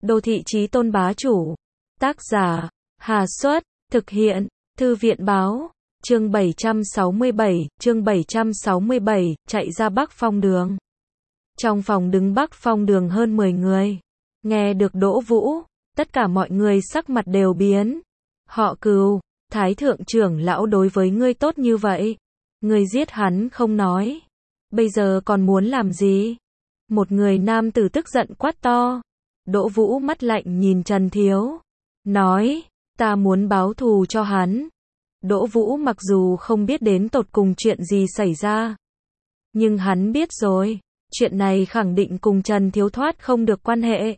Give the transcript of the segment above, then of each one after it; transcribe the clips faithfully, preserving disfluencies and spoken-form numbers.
Đô thị chí tôn bá chủ. Tác giả, Hà Xuất, thực hiện, Thư viện báo, chương bảy trăm sáu mươi bảy, chương bảy trăm sáu mươi bảy, chạy ra Bắc Phong đường. Trong phòng đứng Bắc Phong đường hơn mười người. Nghe được Đỗ Vũ, tất cả mọi người sắc mặt đều biến. Họ Cừu, Thái thượng trưởng lão đối với ngươi tốt như vậy. Ngươi giết hắn không nói. Bây giờ còn muốn làm gì? Một người nam tử tức giận quát to. Đỗ Vũ mắt lạnh nhìn Trần Thiếu. Nói, ta muốn báo thù cho hắn. Đỗ Vũ mặc dù không biết đến tột cùng chuyện gì xảy ra. Nhưng hắn biết rồi, chuyện này khẳng định cùng Trần Thiếu thoát không được quan hệ.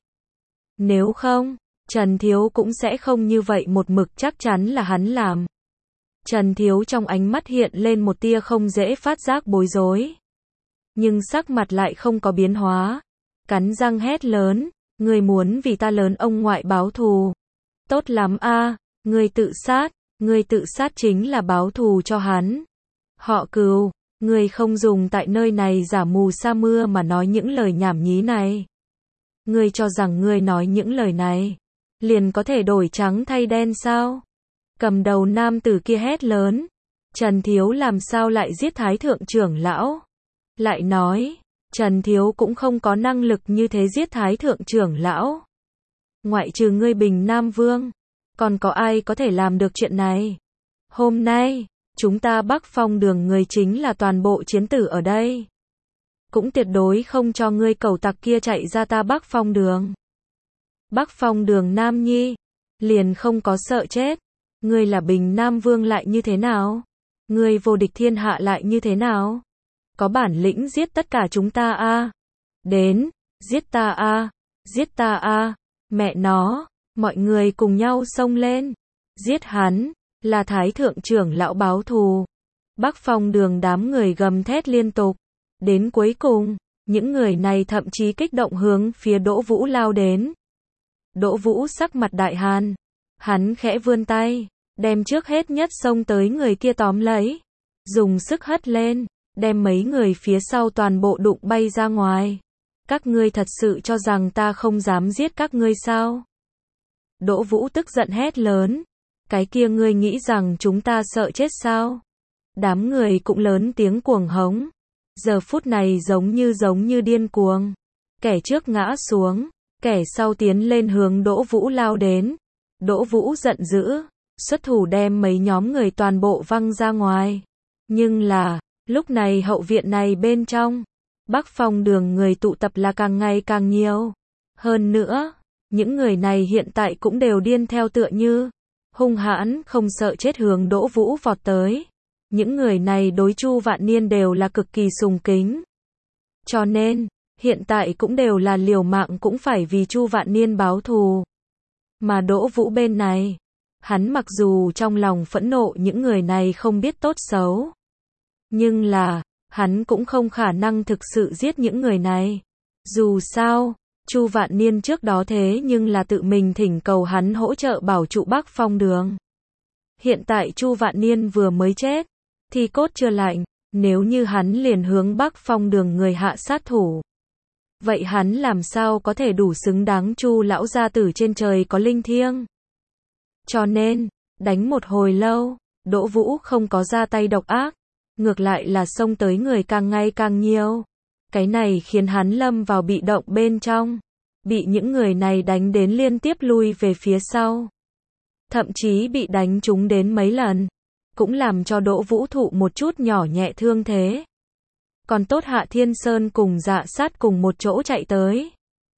Nếu không, Trần Thiếu cũng sẽ không như vậy một mực chắc chắn là hắn làm. Trần Thiếu trong ánh mắt hiện lên một tia không dễ phát giác bối rối. Nhưng sắc mặt lại không có biến hóa. Cắn răng hét lớn, ngươi muốn vì ta lớn ông ngoại báo thù. Tốt lắm a, ngươi tự sát, ngươi tự sát chính là báo thù cho hắn. Họ Cừu, ngươi không dùng tại nơi này giả mù sa mưa mà nói những lời nhảm nhí này. Ngươi cho rằng ngươi nói những lời này, liền có thể đổi trắng thay đen sao? Cầm đầu nam tử kia hét lớn, Trần Thiếu làm sao lại giết Thái thượng trưởng lão? Lại nói, Trần Thiếu cũng không có năng lực như thế giết Thái thượng trưởng lão. Ngoại trừ ngươi Bình Nam Vương, còn có ai có thể làm được chuyện này? Hôm nay, chúng ta Bắc Phong đường người chính là toàn bộ chiến tử ở đây. Cũng tuyệt đối không cho ngươi cẩu tặc kia chạy ra ta Bắc Phong đường. Bắc Phong đường Nam Nhi, liền không có sợ chết. Ngươi là Bình Nam Vương lại như thế nào? Ngươi vô địch thiên hạ lại như thế nào? Có bản lĩnh giết tất cả chúng ta a. Đến, giết ta a, giết ta a, mẹ nó, mọi người cùng nhau xông lên. Giết hắn, là Thái thượng trưởng lão báo thù. Bắc Phong đường đám người gầm thét liên tục. Đến cuối cùng, những người này thậm chí kích động hướng phía Đỗ Vũ lao đến. Đỗ Vũ sắc mặt đại hàn. Hắn khẽ vươn tay, đem trước hết nhất xông tới người kia tóm lấy. Dùng sức hất lên, đem mấy người phía sau toàn bộ đụng bay ra ngoài. Các ngươi thật sự cho rằng ta không dám giết các ngươi sao? Đỗ Vũ tức giận hét lớn. Cái kia ngươi nghĩ rằng chúng ta sợ chết sao? Đám người cũng lớn tiếng cuồng hống. Giờ phút này giống như giống như điên cuồng. Kẻ trước ngã xuống, kẻ sau tiến lên hướng Đỗ Vũ lao đến. Đỗ Vũ giận dữ, xuất thủ đem mấy nhóm người toàn bộ văng ra ngoài. Nhưng là, lúc này hậu viện này bên trong, Bắc Phong đường người tụ tập là càng ngày càng nhiều. Hơn nữa, những người này hiện tại cũng đều điên theo tựa như, hung hãn không sợ chết hướng Đỗ Vũ vọt tới. Những người này đối Chu Vạn Niên đều là cực kỳ sùng kính. Cho nên, hiện tại cũng đều là liều mạng cũng phải vì Chu Vạn Niên báo thù. Mà Đỗ Vũ bên này, hắn mặc dù trong lòng phẫn nộ những người này không biết tốt xấu. Nhưng là, hắn cũng không khả năng thực sự giết những người này. Dù sao, Chu Vạn Niên trước đó thế nhưng là tự mình thỉnh cầu hắn hỗ trợ bảo trụ Bắc Phong đường. Hiện tại Chu Vạn Niên vừa mới chết, thì cốt chưa lạnh, nếu như hắn liền hướng Bắc Phong đường người hạ sát thủ. Vậy hắn làm sao có thể đủ xứng đáng Chu lão gia tử trên trời có linh thiêng? Cho nên, đánh một hồi lâu, Đỗ Vũ không có ra tay độc ác, ngược lại là xông tới người càng ngày càng nhiều. Cái này khiến hắn lâm vào bị động bên trong, bị những người này đánh đến liên tiếp lui về phía sau. Thậm chí bị đánh trúng đến mấy lần, cũng làm cho Đỗ Vũ thụ một chút nhỏ nhẹ thương thế. Còn tốt Hạ Thiên Sơn cùng Dạ Sát cùng một chỗ chạy tới.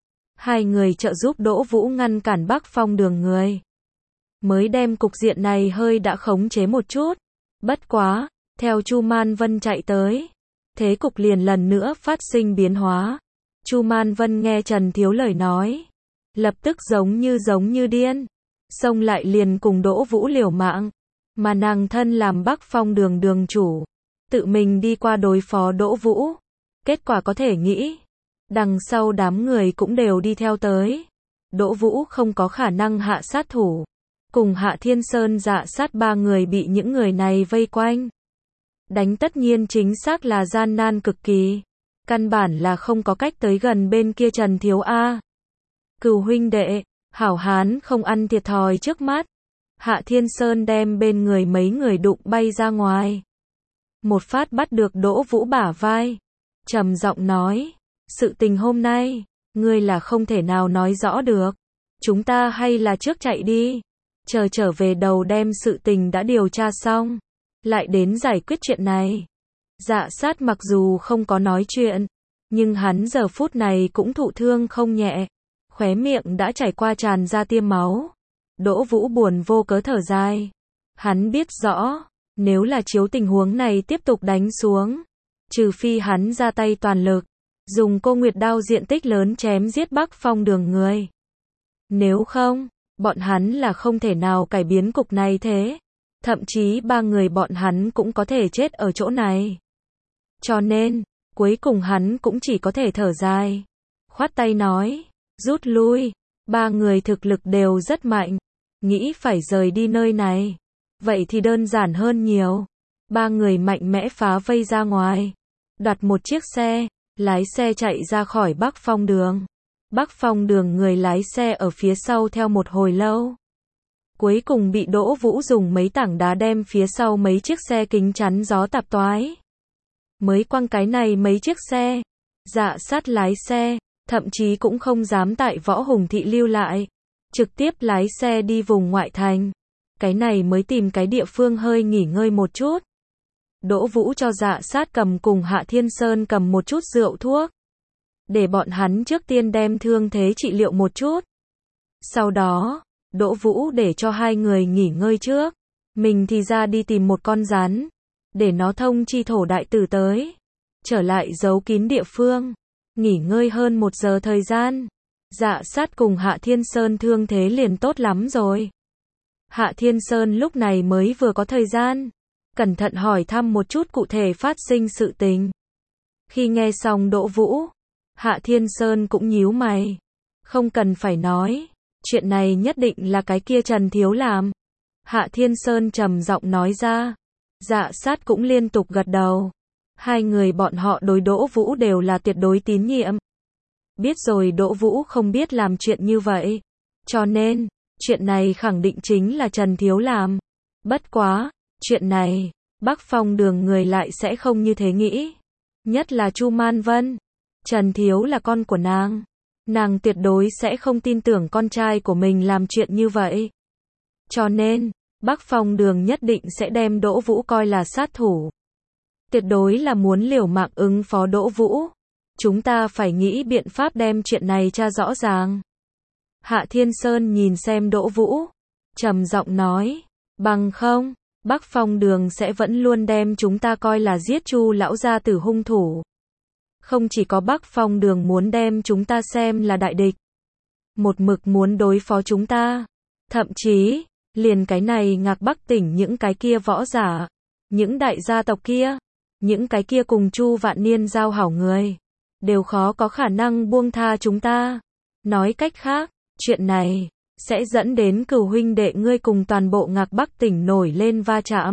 Hai người trợ giúp Đỗ Vũ ngăn cản Bắc Phong đường người. Mới đem cục diện này hơi đã khống chế một chút. Bất quá, theo Chu Man Vân chạy tới, thế cục liền lần nữa phát sinh biến hóa. Chu Man Vân nghe Trần Thiếu lời nói, lập tức giống như giống như điên, xông lại liền cùng Đỗ Vũ liều mạng. Mà nàng thân làm Bắc Phong đường đường chủ, tự mình đi qua đối phó Đỗ Vũ. Kết quả có thể nghĩ, đằng sau đám người cũng đều đi theo tới. Đỗ Vũ không có khả năng hạ sát thủ. Cùng Hạ Thiên Sơn Dạ Sát ba người bị những người này vây quanh. Đánh tất nhiên chính xác là gian nan cực kỳ. Căn bản là không có cách tới gần bên kia Trần Thiếu A. Cừu huynh đệ, hảo hán không ăn thiệt thòi trước mắt. Hạ Thiên Sơn đem bên người mấy người đụng bay ra ngoài. Một phát bắt được Đỗ Vũ bả vai. Trầm giọng nói, sự tình hôm nay, ngươi là không thể nào nói rõ được. Chúng ta hay là trước chạy đi. Chờ trở về đầu đem sự tình đã điều tra xong. Lại đến giải quyết chuyện này. Dạ sát mặc dù không có nói chuyện. Nhưng hắn giờ phút này cũng thụ thương không nhẹ. Khóe miệng đã chảy qua tràn ra tiêm máu. Đỗ Vũ buồn vô cớ thở dài. Hắn biết rõ, nếu là chiếu tình huống này tiếp tục đánh xuống, trừ phi hắn ra tay toàn lực, dùng cô Nguyệt đao diện tích lớn chém giết Bắc Phong Đường người. Nếu không, bọn hắn là không thể nào cải biến cục này thế. Thậm chí ba người bọn hắn cũng có thể chết ở chỗ này. Cho nên, cuối cùng hắn cũng chỉ có thể thở dài. Khoát tay nói, rút lui, ba người thực lực đều rất mạnh. Nghĩ phải rời đi nơi này. Vậy thì đơn giản hơn nhiều. Ba người mạnh mẽ phá vây ra ngoài. Đoạt một chiếc xe, lái xe chạy ra khỏi Bắc Phong Đường. Bắc Phong Đường người lái xe ở phía sau theo một hồi lâu. Cuối cùng bị Đỗ Vũ dùng mấy tảng đá đem phía sau mấy chiếc xe kính chắn gió tạp toái. Mới quăng cái này mấy chiếc xe. Dạ sát lái xe, thậm chí cũng không dám tại Võ Hùng Thị lưu lại. Trực tiếp lái xe đi vùng ngoại thành. Cái này mới tìm cái địa phương hơi nghỉ ngơi một chút. Đỗ Vũ cho dạ sát cầm cùng Hạ Thiên Sơn cầm một chút rượu thuốc. Để bọn hắn trước tiên đem thương thế trị liệu một chút. Sau đó, Đỗ Vũ để cho hai người nghỉ ngơi trước. Mình thì ra đi tìm một con rắn. Để nó thông chi thổ đại tử tới. Trở lại giấu kín địa phương. Nghỉ ngơi hơn một giờ thời gian. Dạ sát cùng Hạ Thiên Sơn thương thế liền tốt lắm rồi. Hạ Thiên Sơn lúc này mới vừa có thời gian. Cẩn thận hỏi thăm một chút cụ thể phát sinh sự tình. Khi nghe xong Đỗ Vũ, Hạ Thiên Sơn cũng nhíu mày. Không cần phải nói. Chuyện này nhất định là cái kia Trần Thiếu làm. Hạ Thiên Sơn trầm giọng nói ra. Dạ sát cũng liên tục gật đầu. Hai người bọn họ đối Đỗ Vũ đều là tuyệt đối tín nhiệm. Biết rồi Đỗ Vũ không biết làm chuyện như vậy. Cho nên, chuyện này khẳng định chính là Trần Thiếu làm. Bất quá, chuyện này, Bắc Phong Đường người lại sẽ không như thế nghĩ. Nhất là Chu Man Vân. Trần Thiếu là con của nàng. Nàng tuyệt đối sẽ không tin tưởng con trai của mình làm chuyện như vậy. Cho nên, Bắc Phong Đường nhất định sẽ đem Đỗ Vũ coi là sát thủ. Tuyệt đối là muốn liều mạng ứng phó Đỗ Vũ. Chúng ta phải nghĩ biện pháp đem chuyện này tra rõ ràng. Hạ Thiên Sơn nhìn xem Đỗ Vũ. Trầm giọng nói. Bằng không, Bắc Phong Đường sẽ vẫn luôn đem chúng ta coi là giết Chu lão gia tử hung thủ. Không chỉ có Bắc Phong Đường muốn đem chúng ta xem là đại địch. Một mực muốn đối phó chúng ta. Thậm chí, liền cái này Ngạc Bắc tỉnh những cái kia võ giả. Những đại gia tộc kia. Những cái kia cùng Chu Vạn Niên giao hảo người. Đều khó có khả năng buông tha chúng ta. Nói cách khác, chuyện này sẽ dẫn đến Cừu huynh đệ ngươi cùng toàn bộ Ngạc Bắc tỉnh nổi lên va chạm.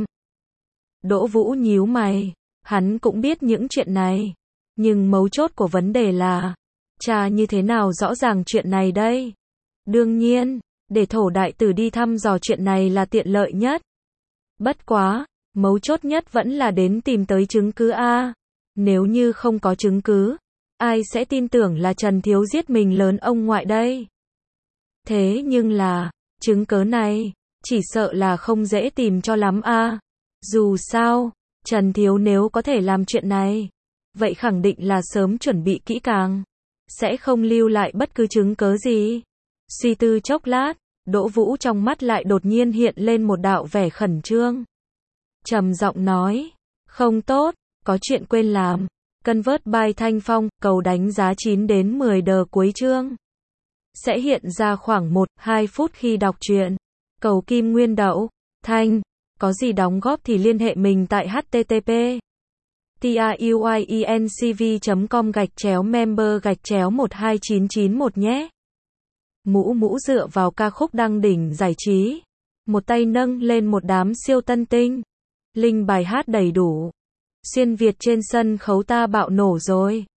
Đỗ Vũ nhíu mày, hắn cũng biết những chuyện này, nhưng mấu chốt của vấn đề là, cha như thế nào rõ ràng chuyện này đây? Đương nhiên, để thổ đại tử đi thăm dò chuyện này là tiện lợi nhất. Bất quá, mấu chốt nhất vẫn là đến tìm tới chứng cứ a. Nếu như không có chứng cứ, ai sẽ tin tưởng là Trần Thiếu giết mình lớn ông ngoại đây? Thế nhưng là, chứng cớ này, chỉ sợ là không dễ tìm cho lắm a. Dù sao, Trần Thiếu nếu có thể làm chuyện này, vậy khẳng định là sớm chuẩn bị kỹ càng, sẽ không lưu lại bất cứ chứng cớ gì. Suy tư chốc lát, Đỗ Vũ trong mắt lại đột nhiên hiện lên một đạo vẻ khẩn trương. Trầm giọng nói, không tốt, có chuyện quên làm. Cân vớt bài Thanh Phong, cầu đánh giá chín đến mười đờ cuối chương. Sẽ hiện ra khoảng một đến hai phút khi đọc truyện. Cầu kim nguyên đậu, thanh, có gì đóng góp thì liên hệ mình tại http truyencv chấm com gạch chéo member gạch chéo một hai chín chín một nhé. Mũ mũ dựa vào ca khúc đăng đỉnh giải trí. Một tay nâng lên một đám siêu tân tinh. Linh bài hát đầy đủ. Xuyên Việt trên sân khấu ta bạo nổ rồi.